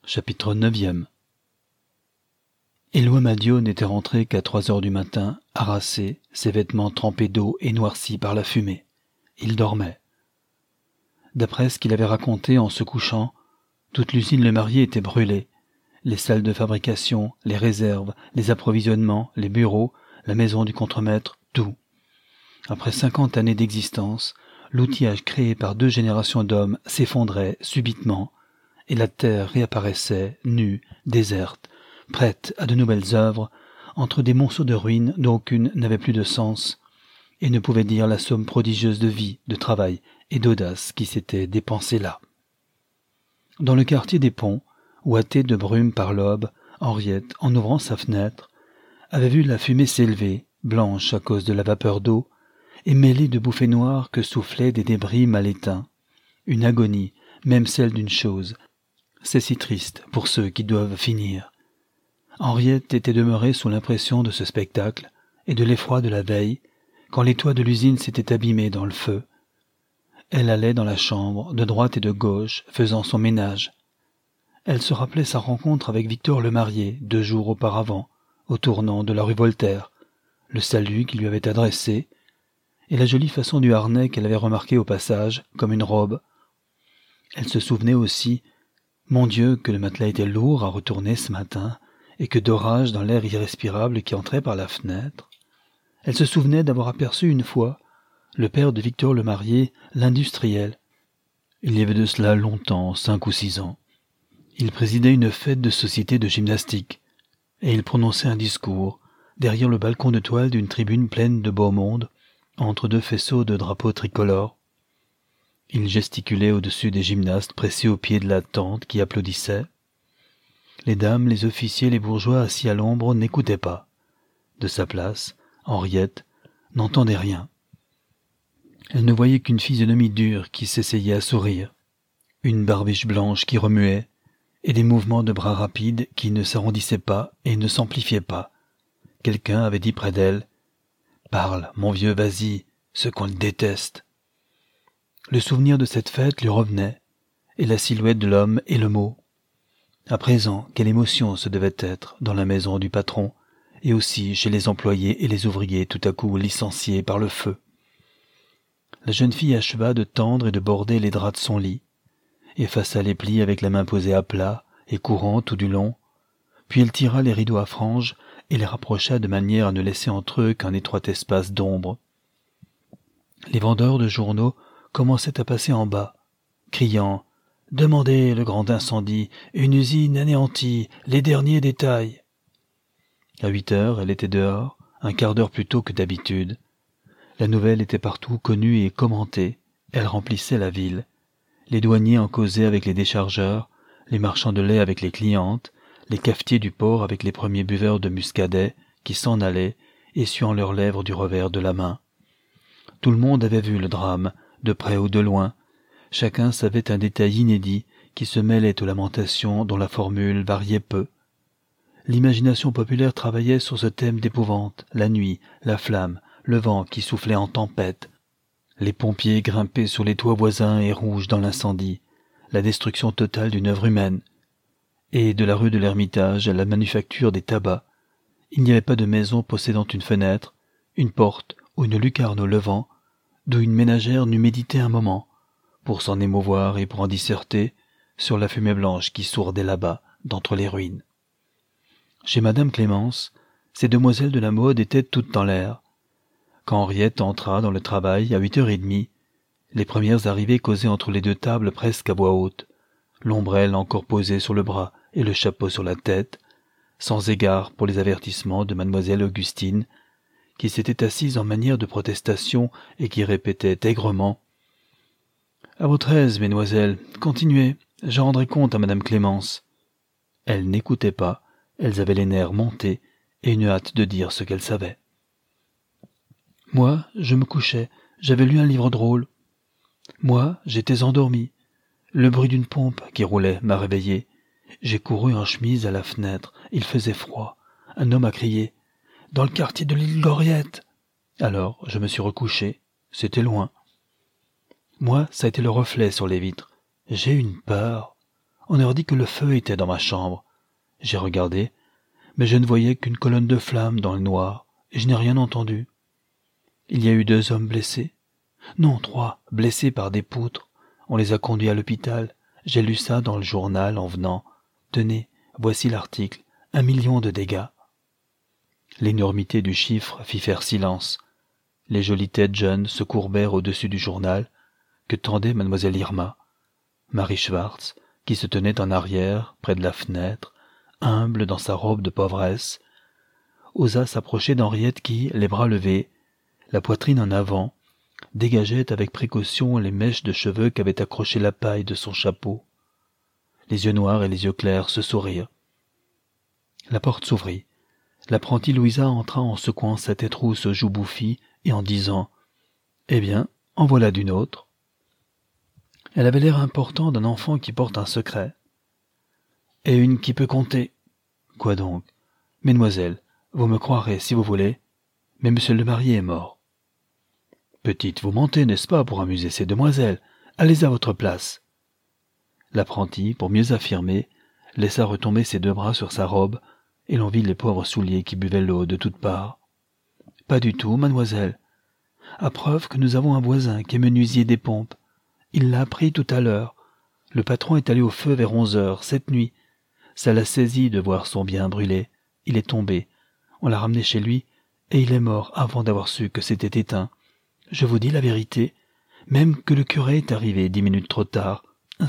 Chapitre 9. Éloi Madiot n'était rentré qu'à 3 heures du matin, harassé, ses vêtements trempés d'eau et noircis par la fumée. Il dormait. D'après ce qu'il avait raconté en se couchant, toute l'usine Le Marier était brûlée. Les salles de fabrication, les réserves, les approvisionnements, les bureaux, la maison du contremaître, tout. Après 50 années d'existence, l'outillage créé par 2 générations d'hommes s'effondrait subitement, et la terre réapparaissait, nue, déserte, prête à de nouvelles œuvres, entre des monceaux de ruines dont aucune n'avait plus de sens, et ne pouvait dire la somme prodigieuse de vie, de travail et d'audace qui s'était dépensée là. Dans le quartier des Ponts, ouaté de brume par l'aube, Henriette, en ouvrant sa fenêtre, avait vu la fumée s'élever, blanche à cause de la vapeur d'eau, et mêlée de bouffées noires que soufflaient des débris mal éteints. Une agonie, même celle d'une chose. C'est si triste pour ceux qui doivent finir. Henriette était demeurée sous l'impression de ce spectacle et de l'effroi de la veille, quand les toits de l'usine s'étaient abîmés dans le feu. Elle allait dans la chambre, de droite et de gauche, faisant son ménage. Elle se rappelait sa rencontre avec Victor Le Marier 2 jours auparavant, au tournant de la rue Voltaire, le salut qu'il lui avait adressé, et la jolie façon du harnais qu'elle avait remarqué au passage, comme une robe. Elle se souvenait aussi, mon Dieu, que le matelas était lourd à retourner ce matin, et que d'orage dans l'air irrespirable qui entrait par la fenêtre. Elle se souvenait d'avoir aperçu une fois le père de Victor Le Marier, l'industriel. Il y avait de cela longtemps, 5 ou 6 ans. Il présidait une fête de société de gymnastique, et il prononçait un discours, derrière le balcon de toile d'une tribune pleine de beau monde, entre 2 faisceaux de drapeaux tricolores. Il gesticulait au-dessus des gymnastes pressés au pied de la tente qui applaudissaient. Les dames, les officiers, les bourgeois assis à l'ombre n'écoutaient pas. De sa place, Henriette n'entendait rien. Elle ne voyait qu'une physionomie dure qui s'essayait à sourire, une barbiche blanche qui remuait, et des mouvements de bras rapides qui ne s'arrondissaient pas et ne s'amplifiaient pas. Quelqu'un avait dit près d'elle « Parle, mon vieux, vas-y, ce qu'on le déteste ». Le souvenir de cette fête lui revenait, et la silhouette de l'homme et le mot. À présent, quelle émotion ce devait être dans la maison du patron, et aussi chez les employés et les ouvriers tout à coup licenciés par le feu. La jeune fille acheva de tendre et de border les draps de son lit, effaça les plis avec la main posée à plat et courant tout du long, puis elle tira les rideaux à franges et les rapprocha de manière à ne laisser entre eux qu'un étroit espace d'ombre. Les vendeurs de journaux commençaient à passer en bas, criant « Demandez le grand incendie, une usine anéantie, les derniers détails !» À 8 heures, elle était dehors, un quart d'heure plus tôt que d'habitude. La nouvelle était partout connue et commentée, elle remplissait la ville. Les douaniers en causaient avec les déchargeurs, les marchands de lait avec les clientes, les cafetiers du port avec les premiers buveurs de muscadet qui s'en allaient, essuant leurs lèvres du revers de la main. Tout le monde avait vu le drame, de près ou de loin. Chacun savait un détail inédit qui se mêlait aux lamentations dont la formule variait peu. L'imagination populaire travaillait sur ce thème d'épouvante, la nuit, la flamme, le vent qui soufflait en tempête, les pompiers grimpés sur les toits voisins et rouges dans l'incendie, la destruction totale d'une œuvre humaine. Et de la rue de l'Ermitage à la manufacture des tabacs, il n'y avait pas de maison possédant une fenêtre, une porte ou une lucarne au levant, d'où une ménagère n'eût médité un moment, pour s'en émouvoir et pour en disserter sur la fumée blanche qui sourdait là-bas, d'entre les ruines. Chez Madame Clémence, ces demoiselles de la mode étaient toutes dans l'air. Quand Henriette entra dans le travail à 8h30, les premières arrivées causaient entre les 2 tables presque à voix haute, l'ombrelle encore posée sur le bras et le chapeau sur la tête, sans égard pour les avertissements de mademoiselle Augustine, qui s'était assise en manière de protestation et qui répétait aigrement « À votre aise, mesdemoiselles, continuez, j'en rendrai compte à Madame Clémence. » Elles n'écoutaient pas, elles avaient les nerfs montés et une hâte de dire ce qu'elles savaient. Moi, je me couchais, j'avais lu un livre drôle. Moi, j'étais endormi. Le bruit d'une pompe qui roulait m'a réveillé. J'ai couru en chemise à la fenêtre, il faisait froid. Un homme a crié « Dans le quartier de l'île Gloriette !» Alors, je me suis recouché, c'était loin. Moi, ça a été le reflet sur les vitres. J'ai eu une peur. On aurait dit que le feu était dans ma chambre. J'ai regardé, mais je ne voyais qu'une colonne de flammes dans le noir, et je n'ai rien entendu. Il y a eu 2 hommes blessés. Non, 3, blessés par des poutres. On les a conduits à l'hôpital. J'ai lu ça dans le journal en venant. Tenez, voici l'article. 1 million de dégâts. L'énormité du chiffre fit faire silence. Les jolies têtes jeunes se courbèrent au-dessus du journal que tendait mademoiselle Irma. Marie Schwartz, qui se tenait en arrière, près de la fenêtre, humble dans sa robe de pauvresse, osa s'approcher d'Henriette qui, les bras levés, la poitrine en avant, dégageait avec précaution les mèches de cheveux qu'avait accrochées la paille de son chapeau. Les yeux noirs et les yeux clairs se sourirent. La porte s'ouvrit. L'apprentie Louisa entra en secouant sa tête rousse aux joues bouffies et en disant « Eh bien, en voilà d'une autre. » Elle avait l'air important d'un enfant qui porte un secret. « Et une qui peut compter. »« Quoi donc ? Mesdemoiselles, vous me croirez si vous voulez, mais monsieur le marié est mort. »« Petite, vous mentez, n'est-ce pas, pour amuser ces demoiselles ? Allez à votre place. » L'apprentie, pour mieux affirmer, laissa retomber ses 2 bras sur sa robe, et l'on vit les pauvres souliers qui buvaient l'eau de toutes parts. « Pas du tout, mademoiselle. À preuve que nous avons un voisin qui est menuisier des pompes. Il l'a appris tout à l'heure. Le patron est allé au feu vers 11 heures, cette nuit. Ça l'a saisi de voir son bien brûler. Il est tombé. On l'a ramené chez lui, et il est mort avant d'avoir su que c'était éteint. Je vous dis la vérité, même que le curé est arrivé 10 minutes trop tard. Ainsi. »«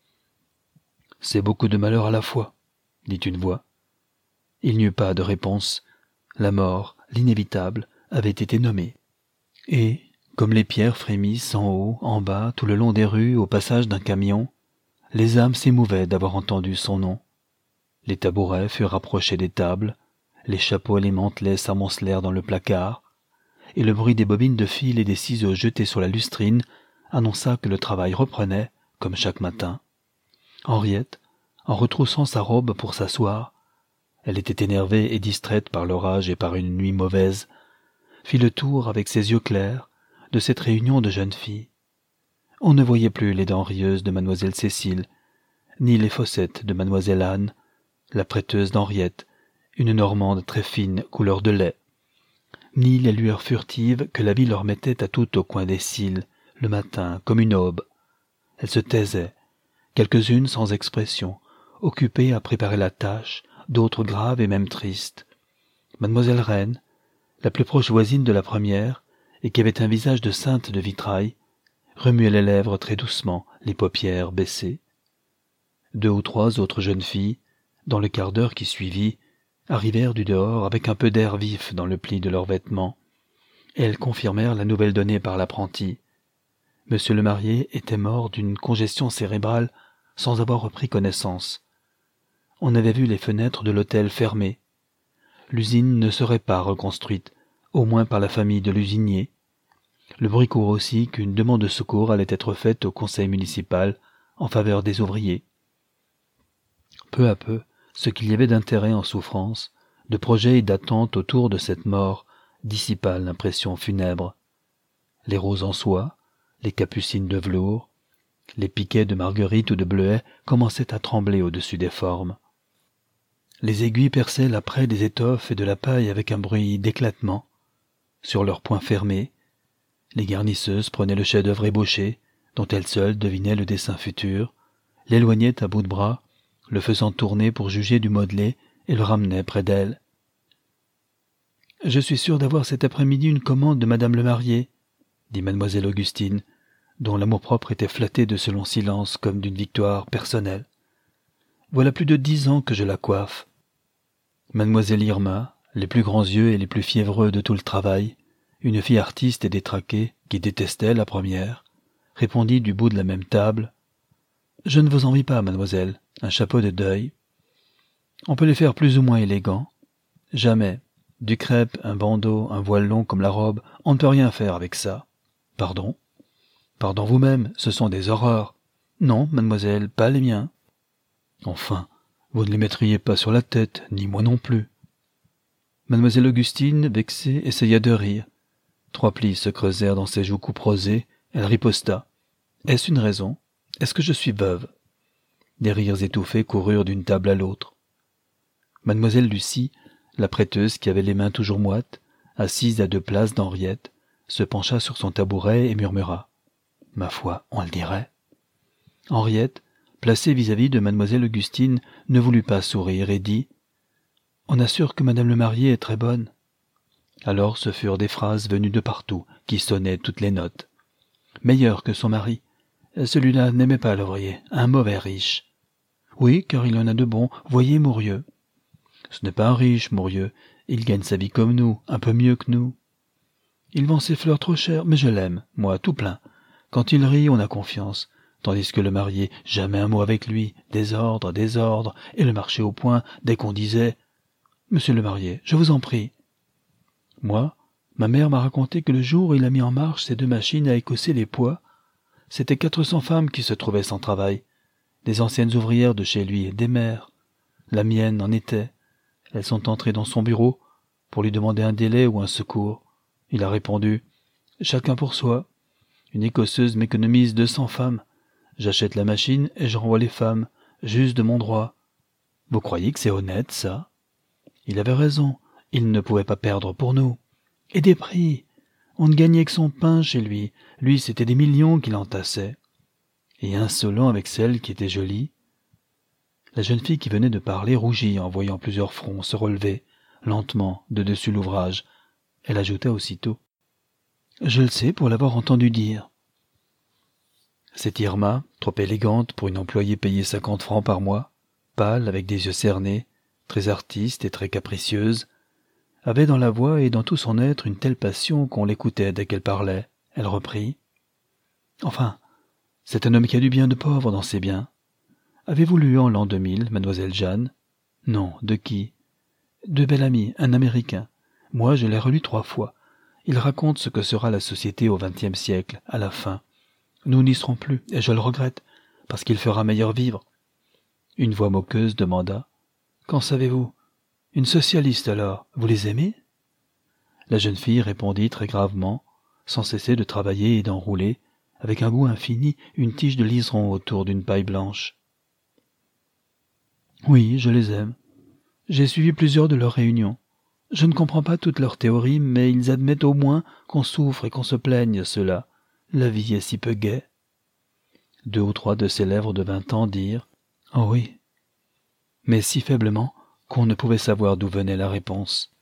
C'est beaucoup de malheur à la fois, » dit une voix. Il n'y eut pas de réponse. La mort, l'inévitable, avait été nommée. Et, comme les pierres frémissent en haut, en bas, tout le long des rues, au passage d'un camion, les âmes s'émouvaient d'avoir entendu son nom. Les tabourets furent rapprochés des tables, les chapeaux et les mantelets s'amoncelèrent dans le placard, et le bruit des bobines de fil et des ciseaux jetés sur la lustrine annonça que le travail reprenait, comme chaque matin. Henriette, en retroussant sa robe pour s'asseoir, elle était énervée et distraite par l'orage et par une nuit mauvaise, fit le tour avec ses yeux clairs de cette réunion de jeunes filles. On ne voyait plus les dents rieuses de mademoiselle Cécile, ni les fossettes de mademoiselle Anne, la prêteuse d'Henriette, une Normande très fine, couleur de lait, ni les lueurs furtives que la vie leur mettait à tout au coin des cils, le matin, comme une aube. Elles se taisaient, quelques-unes sans expression, occupées à préparer la tâche, d'autres graves et même tristes. Mademoiselle Reine, la plus proche voisine de la première, et qui avait un visage de sainte de vitrail, remuait les lèvres très doucement, les paupières baissées. 2 ou 3 autres jeunes filles, dans le quart d'heure qui suivit, arrivèrent du dehors avec un peu d'air vif dans le pli de leurs vêtements. Elles confirmèrent la nouvelle donnée par l'apprenti. Monsieur le marié était mort d'une congestion cérébrale sans avoir repris connaissance. On avait vu les fenêtres de l'hôtel fermées. L'usine ne serait pas reconstruite, au moins par la famille de l'usinier. Le bruit court aussi qu'une demande de secours allait être faite au conseil municipal en faveur des ouvriers. Peu à peu, ce qu'il y avait d'intérêt en souffrance, de projet et d'attente autour de cette mort dissipa l'impression funèbre. Les roses en soie, les capucines de velours, les piquets de marguerite ou de bleuet commençaient à trembler au-dessus des formes. Les aiguilles perçaient la plaie des étoffes et de la paille avec un bruit d'éclatement. Sur leurs poings fermés, les garnisseuses prenaient le chef-d'œuvre ébauché, dont elles seules devinaient le dessin futur, l'éloignaient à bout de bras, le faisant tourner pour juger du modelé et le ramenaient près d'elles. « Je suis sûre d'avoir cet après-midi une commande de madame le marié, » dit mademoiselle Augustine, dont l'amour-propre était flatté de ce long silence comme d'une victoire personnelle. « Voilà plus de 10 ans que je la coiffe. » Mademoiselle Irma, les plus grands yeux et les plus fiévreux de tout le travail, une fille artiste et détraquée, qui détestait la première, répondit du bout de la même table. « Je ne vous envie pas, mademoiselle, un chapeau de deuil. On peut les faire plus ou moins élégants. Jamais. Du crêpe, un bandeau, un voile long comme la robe, on ne peut rien faire avec ça. Pardon. Pardon vous-même, ce sont des horreurs. Non, mademoiselle, pas les miens. Enfin, vous ne les mettriez pas sur la tête, ni moi non plus. » Mademoiselle Augustine, vexée, essaya de rire. 3 plis se creusèrent dans ses joues couperosées. Elle riposta. « Est-ce une raison ? Est-ce que je suis veuve ? Des rires étouffés coururent d'une table à l'autre. Mademoiselle Lucie, la prêteuse qui avait les mains toujours moites, assise à 2 places d'Henriette, se pencha sur son tabouret et murmura « Ma foi, on le dirait ». Henriette, placée vis-à-vis de mademoiselle Augustine, ne voulut pas sourire et dit « On assure que madame le marié est très bonne ». Alors ce furent des phrases venues de partout, qui sonnaient toutes les notes. Meilleur que son mari. Celui-là n'aimait pas l'ouvrier, un mauvais riche. Oui, car il en a de bons, voyez Mourieux. Ce n'est pas un riche, Mourieux, il gagne sa vie comme nous, un peu mieux que nous. Il vend ses fleurs trop cher, mais je l'aime, moi, tout plein. Quand il rit, on a confiance, tandis que le marié, jamais un mot avec lui, désordre, et le marché au point, dès qu'on disait « Monsieur le marié, je vous en prie ». Moi, ma mère m'a raconté que le jour où il a mis en marche ces 2 machines à écosser les pois, c'était 400 femmes qui se trouvaient sans travail, des anciennes ouvrières de chez lui et des mères. La mienne en était. Elles sont entrées dans son bureau pour lui demander un délai ou un secours. Il a répondu « Chacun pour soi. Une écosseuse m'économise 200 femmes. J'achète la machine et je renvoie les femmes, juste de mon droit. Vous croyez que c'est honnête, ça ?» Il avait raison. Il ne pouvait pas perdre pour nous. Et des prix. On ne gagnait que son pain chez lui. Lui, c'était des millions qu'il entassait. Et insolent avec celle qui était jolie. La jeune fille qui venait de parler rougit en voyant plusieurs fronts se relever, lentement, de dessus l'ouvrage. Elle ajouta aussitôt « Je le sais pour l'avoir entendu dire. » Cette Irma, trop élégante pour une employée payée 50 francs par mois, pâle, avec des yeux cernés, très artiste et très capricieuse, avait dans la voix et dans tout son être une telle passion qu'on l'écoutait dès qu'elle parlait. Elle reprit « Enfin, c'est un homme qui a du bien de pauvre dans ses biens. Avez-vous lu en l'an 2000, mademoiselle Jeanne ? Non, de qui ? De Bellamy, un Américain. Moi, je l'ai relu 3 fois. Il raconte ce que sera la société au XXe siècle, à la fin. Nous n'y serons plus, et je le regrette, parce qu'il fera meilleur vivre. » Une voix moqueuse demanda « Qu'en savez-vous ? Une socialiste alors, vous les aimez ?» La jeune fille répondit très gravement, sans cesser de travailler et d'enrouler, avec un goût infini, une tige de liseron autour d'une paille blanche. « Oui, je les aime. J'ai suivi plusieurs de leurs réunions. Je ne comprends pas toutes leurs théories, mais ils admettent au moins qu'on souffre et qu'on se plaigne, ceux-là. La vie est si peu gaie. » 2 ou 3 de ses lèvres de 20 ans dirent « Oh oui », mais si faiblement qu'on ne pouvait savoir d'où venait la réponse.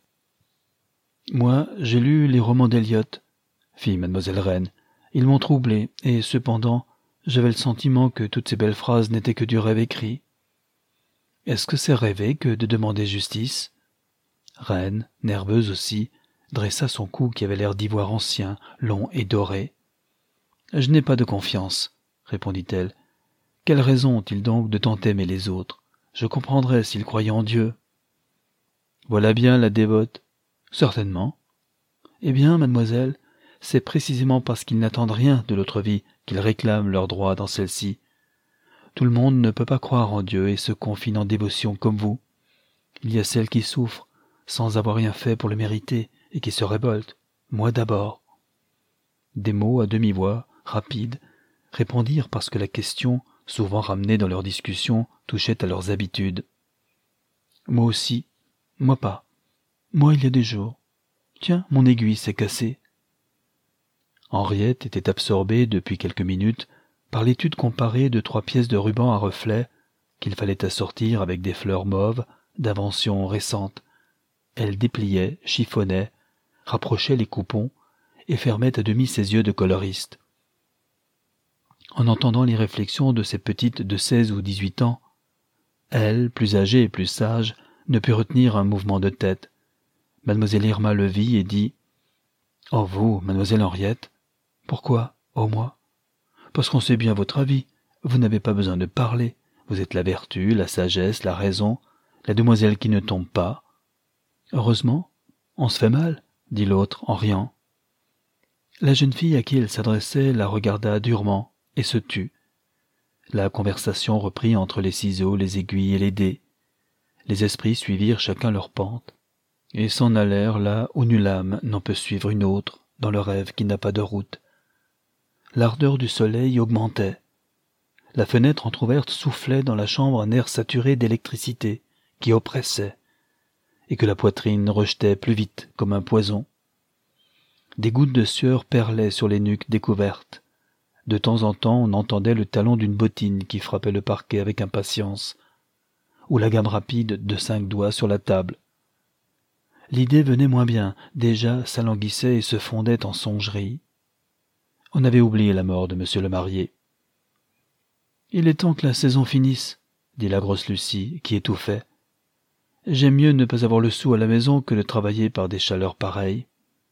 « Moi, j'ai lu les romans d'Eliot, » fit mademoiselle Reine. « Ils m'ont troublé, et cependant, j'avais le sentiment que toutes ces belles phrases n'étaient que du rêve écrit. Est-ce que c'est rêver que de demander justice ?» Reine, nerveuse aussi, dressa son cou qui avait l'air d'ivoire ancien, long et doré. « Je n'ai pas de confiance, » répondit-elle. « Quelle raison ont-ils donc de tant aimer les autres ? Je comprendrais s'ils croyaient en Dieu. » « Voilà bien la dévote. »« Certainement. »« Eh bien, mademoiselle, c'est précisément parce qu'ils n'attendent rien de l'autre vie qu'ils réclament leurs droits dans celle-ci. Tout le monde ne peut pas croire en Dieu et se confine en dévotion comme vous. Il y a celles qui souffrent, sans avoir rien fait pour le mériter, et qui se révoltent. Moi d'abord. » Des mots à demi-voix, rapides, répondirent parce que la question, souvent ramenée dans leur discussion, touchait à leurs habitudes. « Moi aussi. Moi pas. Moi il y a des jours. Tiens, mon aiguille s'est cassée. » Henriette était absorbée depuis quelques minutes par l'étude comparée de 3 pièces de ruban à reflets qu'il fallait assortir avec des fleurs mauves d'invention récente. Elle dépliait, chiffonnait, rapprochait les coupons et fermait à demi ses yeux de coloriste. En entendant les réflexions de ces petites de 16 ou 18 ans, elle, plus âgée et plus sage, ne put retenir un mouvement de tête. Mademoiselle Irma le vit et dit « Oh vous, mademoiselle Henriette. Pourquoi, oh moi ? Parce qu'on sait bien votre avis. Vous n'avez pas besoin de parler. Vous êtes la vertu, la sagesse, la raison, la demoiselle qui ne tombe pas. » « Heureusement, on se fait mal, » dit l'autre en riant. La jeune fille à qui elle s'adressait la regarda durement et se tut. La conversation reprit entre les ciseaux, les aiguilles et les dés. Les esprits suivirent chacun leur pente, et s'en allèrent là où nulle âme n'en peut suivre une autre, dans le rêve qui n'a pas de route. L'ardeur du soleil augmentait. La fenêtre entr'ouverte soufflait dans la chambre un air saturé d'électricité qui oppressait, et que la poitrine rejetait plus vite comme un poison. Des gouttes de sueur perlaient sur les nuques découvertes. De temps en temps, on entendait le talon d'une bottine qui frappait le parquet avec impatience, ou la gamme rapide de 5 doigts sur la table. L'idée venait moins bien, déjà s'alanguissait et se fondait en songerie. On avait oublié la mort de monsieur le marié. « Il est temps que la saison finisse, » dit la grosse Lucie, qui étouffait. « J'aime mieux ne pas avoir le sou à la maison que de travailler par des chaleurs pareilles. »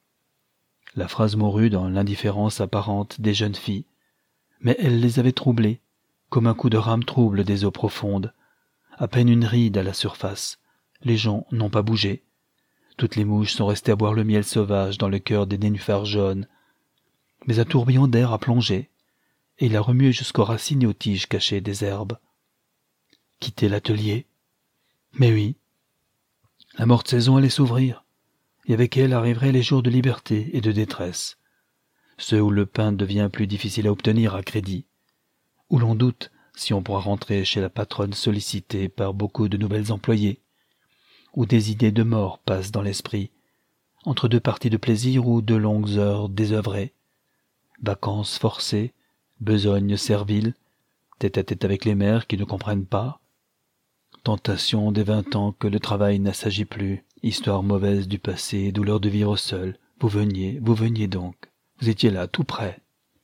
La phrase mourut dans l'indifférence apparente des jeunes filles, mais elle les avait troublées, comme un coup de rame trouble des eaux profondes. À peine une ride à la surface. Les gens n'ont pas bougé. Toutes les mouches sont restées à boire le miel sauvage dans le cœur des nénuphars jaunes. Mais un tourbillon d'air a plongé, et il a remué jusqu'aux racines et aux tiges cachées des herbes. Quitter l'atelier? Mais oui. La morte saison allait s'ouvrir, et avec elle arriveraient les jours de liberté et de détresse. Ceux où le pain devient plus difficile à obtenir à crédit, où l'on doute si on pourra rentrer chez la patronne sollicitée par beaucoup de nouvelles employées, où des idées de mort passent dans l'esprit, entre 2 parties de plaisir ou 2 longues heures désœuvrées, vacances forcées, besogne servile, tête-à-tête avec les mères qui ne comprennent pas, tentation des 20 ans que le travail n'assagit plus, histoire mauvaise du passé, douleur de vivre seul, vous veniez donc, vous étiez là, tout près.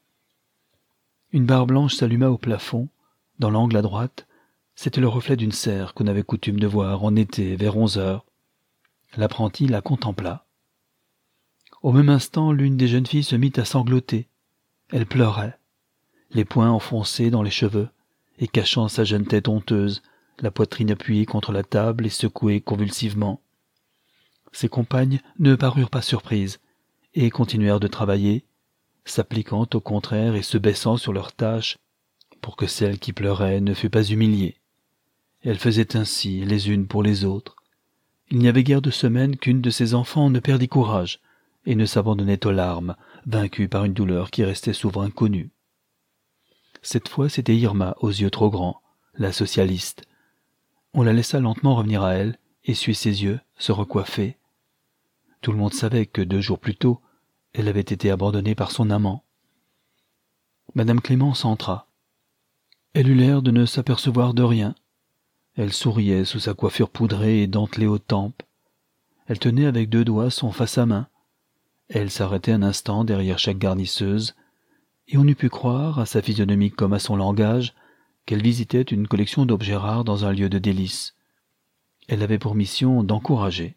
Une barre blanche s'alluma au plafond, dans l'angle à droite. C'était le reflet d'une serre qu'on avait coutume de voir en été vers 11 heures. L'apprenti la contempla. Au même instant, l'une des jeunes filles se mit à sangloter. Elle pleurait, les poings enfoncés dans les cheveux, et cachant sa jeune tête honteuse, la poitrine appuyée contre la table et secouée convulsivement. Ses compagnes ne parurent pas surprises, et continuèrent de travailler, s'appliquant au contraire et se baissant sur leurs tâches, pour que celle qui pleurait ne fût pas humiliée. Elles faisaient ainsi les unes pour les autres. Il n'y avait guère de semaine qu'une de ses enfants ne perdit courage, et ne s'abandonnait aux larmes, vaincue par une douleur qui restait souvent inconnue. Cette fois, c'était Irma, aux yeux trop grands, la socialiste. On la laissa lentement revenir à elle, essuyer ses yeux, se recoiffer. Tout le monde savait que 2 jours plus tôt, elle avait été abandonnée par son amant. Madame Clémence entra. Elle eut l'air de ne s'apercevoir de rien. Elle souriait sous sa coiffure poudrée et dentelée aux tempes. Elle tenait avec 2 doigts son face à main. Elle s'arrêtait un instant derrière chaque garnisseuse, et on eût pu croire, à sa physionomie comme à son langage, qu'elle visitait une collection d'objets rares dans un lieu de délices. Elle avait pour mission d'encourager.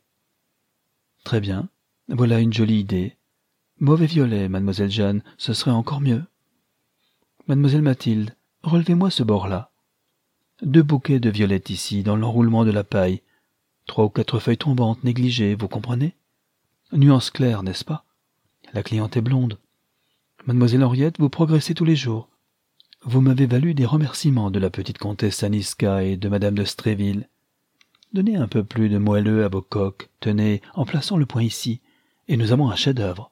« Très bien, voilà une jolie idée. Mauvais violet, mademoiselle Jeanne, ce serait encore mieux. Mademoiselle Mathilde, relevez-moi ce bord-là. 2 bouquets de violettes ici, dans l'enroulement de la paille. 3 ou 4 feuilles tombantes négligées, vous comprenez? Nuance claire, n'est-ce pas? La cliente est blonde. Mademoiselle Henriette, vous progressez tous les jours. Vous m'avez valu des remerciements de la petite comtesse Aniska et de madame de Stréville. Donnez un peu plus de moelleux à vos coques, tenez, en plaçant le point ici, et nous avons un chef-d'œuvre.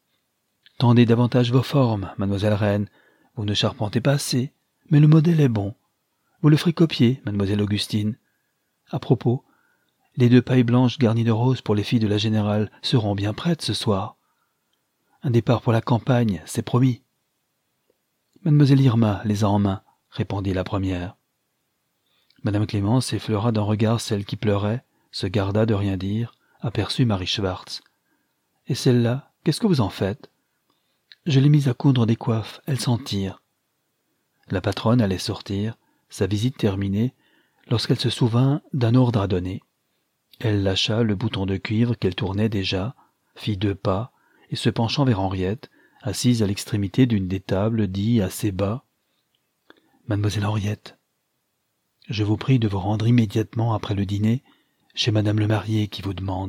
Tendez davantage vos formes, mademoiselle Reine, vous ne charpentez pas assez, mais le modèle est bon. Vous le ferez copier, mademoiselle Augustine. À propos, les 2 pailles blanches garnies de roses pour les filles de la générale seront bien prêtes ce soir. Un départ pour la campagne, c'est promis. Mademoiselle Irma les a en main, répondit la première. Madame Clémence effleura d'un regard celle qui pleurait, se garda de rien dire, aperçut Marie Schwartz. « Et celle-là, qu'est-ce que vous en faites ?»« Je l'ai mise à coudre des coiffes, elle s'en tire. » La patronne allait sortir, sa visite terminée, lorsqu'elle se souvint d'un ordre à donner. Elle lâcha le bouton de cuivre qu'elle tournait déjà, fit 2 pas, et se penchant vers Henriette, assise à l'extrémité d'une des tables, dit assez bas « Mademoiselle Henriette, je vous prie de vous rendre immédiatement après le dîner chez madame le marié qui vous demande. »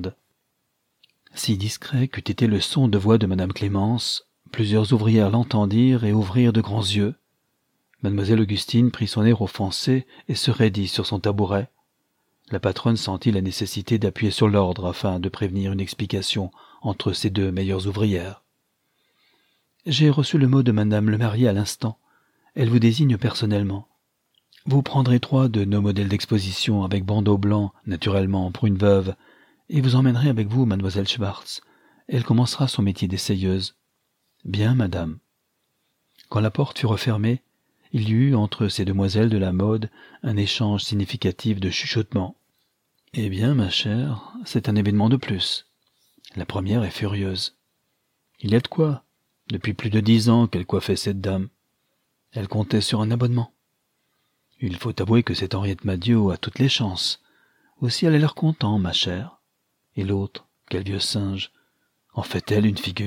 Si discret qu'eût été le son de voix de madame Clémence, plusieurs ouvrières l'entendirent et ouvrirent de grands yeux. Mademoiselle Augustine prit son air offensé et se raidit sur son tabouret. La patronne sentit la nécessité d'appuyer sur l'ordre afin de prévenir une explication entre ces 2 meilleures ouvrières. « J'ai reçu le mot de madame le marié à l'instant. Elle vous désigne personnellement. Vous prendrez 3 de nos modèles d'exposition avec bandeau blanc, naturellement, pour une veuve, et vous emmènerez avec vous mademoiselle Schwartz. Elle commencera son métier d'essayeuse. Bien, madame. Quand la porte fut refermée, il y eut entre ces demoiselles de la mode un échange significatif de chuchotements. « Eh bien, ma chère, c'est un événement de plus. » La première est furieuse. « Il y a de quoi. Depuis plus de 10 ans qu'elle coiffait cette dame. Elle comptait sur un abonnement. Il faut avouer que cette Henriette Madiot a toutes les chances. Aussi elle a l'air content, ma chère. Et l'autre, quel vieux singe. En fait-elle une figure ?»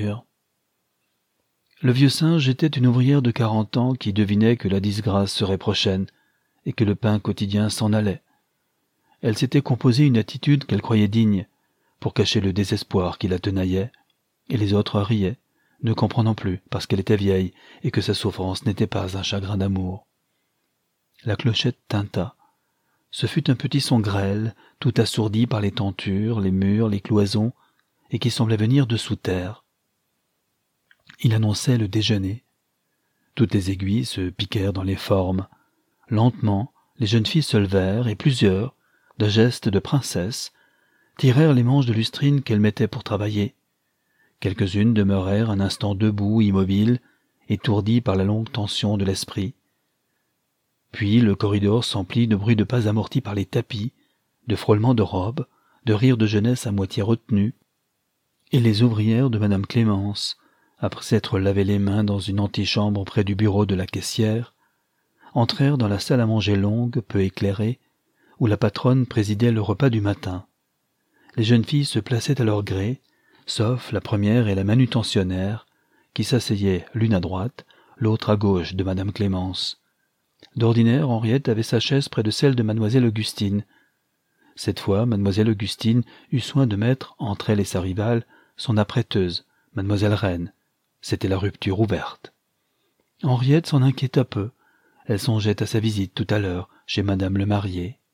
Le vieux singe était une ouvrière de 40 ans qui devinait que la disgrâce serait prochaine et que le pain quotidien s'en allait. Elle s'était composé une attitude qu'elle croyait digne pour cacher le désespoir qui la tenaillait, et les autres riaient, ne comprenant plus parce qu'elle était vieille et que sa souffrance n'était pas un chagrin d'amour. La clochette tinta. Ce fut un petit son grêle, tout assourdi par les tentures, les murs, les cloisons, et qui semblait venir de sous terre. Il annonçait le déjeuner. Toutes les aiguilles se piquèrent dans les formes. Lentement, les jeunes filles se levèrent et plusieurs, d'un geste de princesse, tirèrent les manches de lustrine qu'elles mettaient pour travailler. Quelques-unes demeurèrent un instant debout, immobiles, étourdies par la longue tension de l'esprit. Puis le corridor s'emplit de bruits de pas amortis par les tapis, de frôlements de robes, de rires de jeunesse à moitié retenus, et les ouvrières de madame Clémence, après s'être lavé les mains dans une antichambre près du bureau de la caissière, entrèrent dans la salle à manger longue, peu éclairée, où la patronne présidait le repas du matin. Les jeunes filles se plaçaient à leur gré, sauf la première et la manutentionnaire, qui s'asseyaient l'une à droite, l'autre à gauche de madame Clémence. D'ordinaire, Henriette avait sa chaise près de celle de mademoiselle Augustine. Cette fois, mademoiselle Augustine eut soin de mettre, entre elle et sa rivale, son apprêteuse, mademoiselle Reine. C'était la rupture ouverte. Henriette s'en inquiéta peu. Elle songeait à sa visite tout à l'heure chez madame le marié.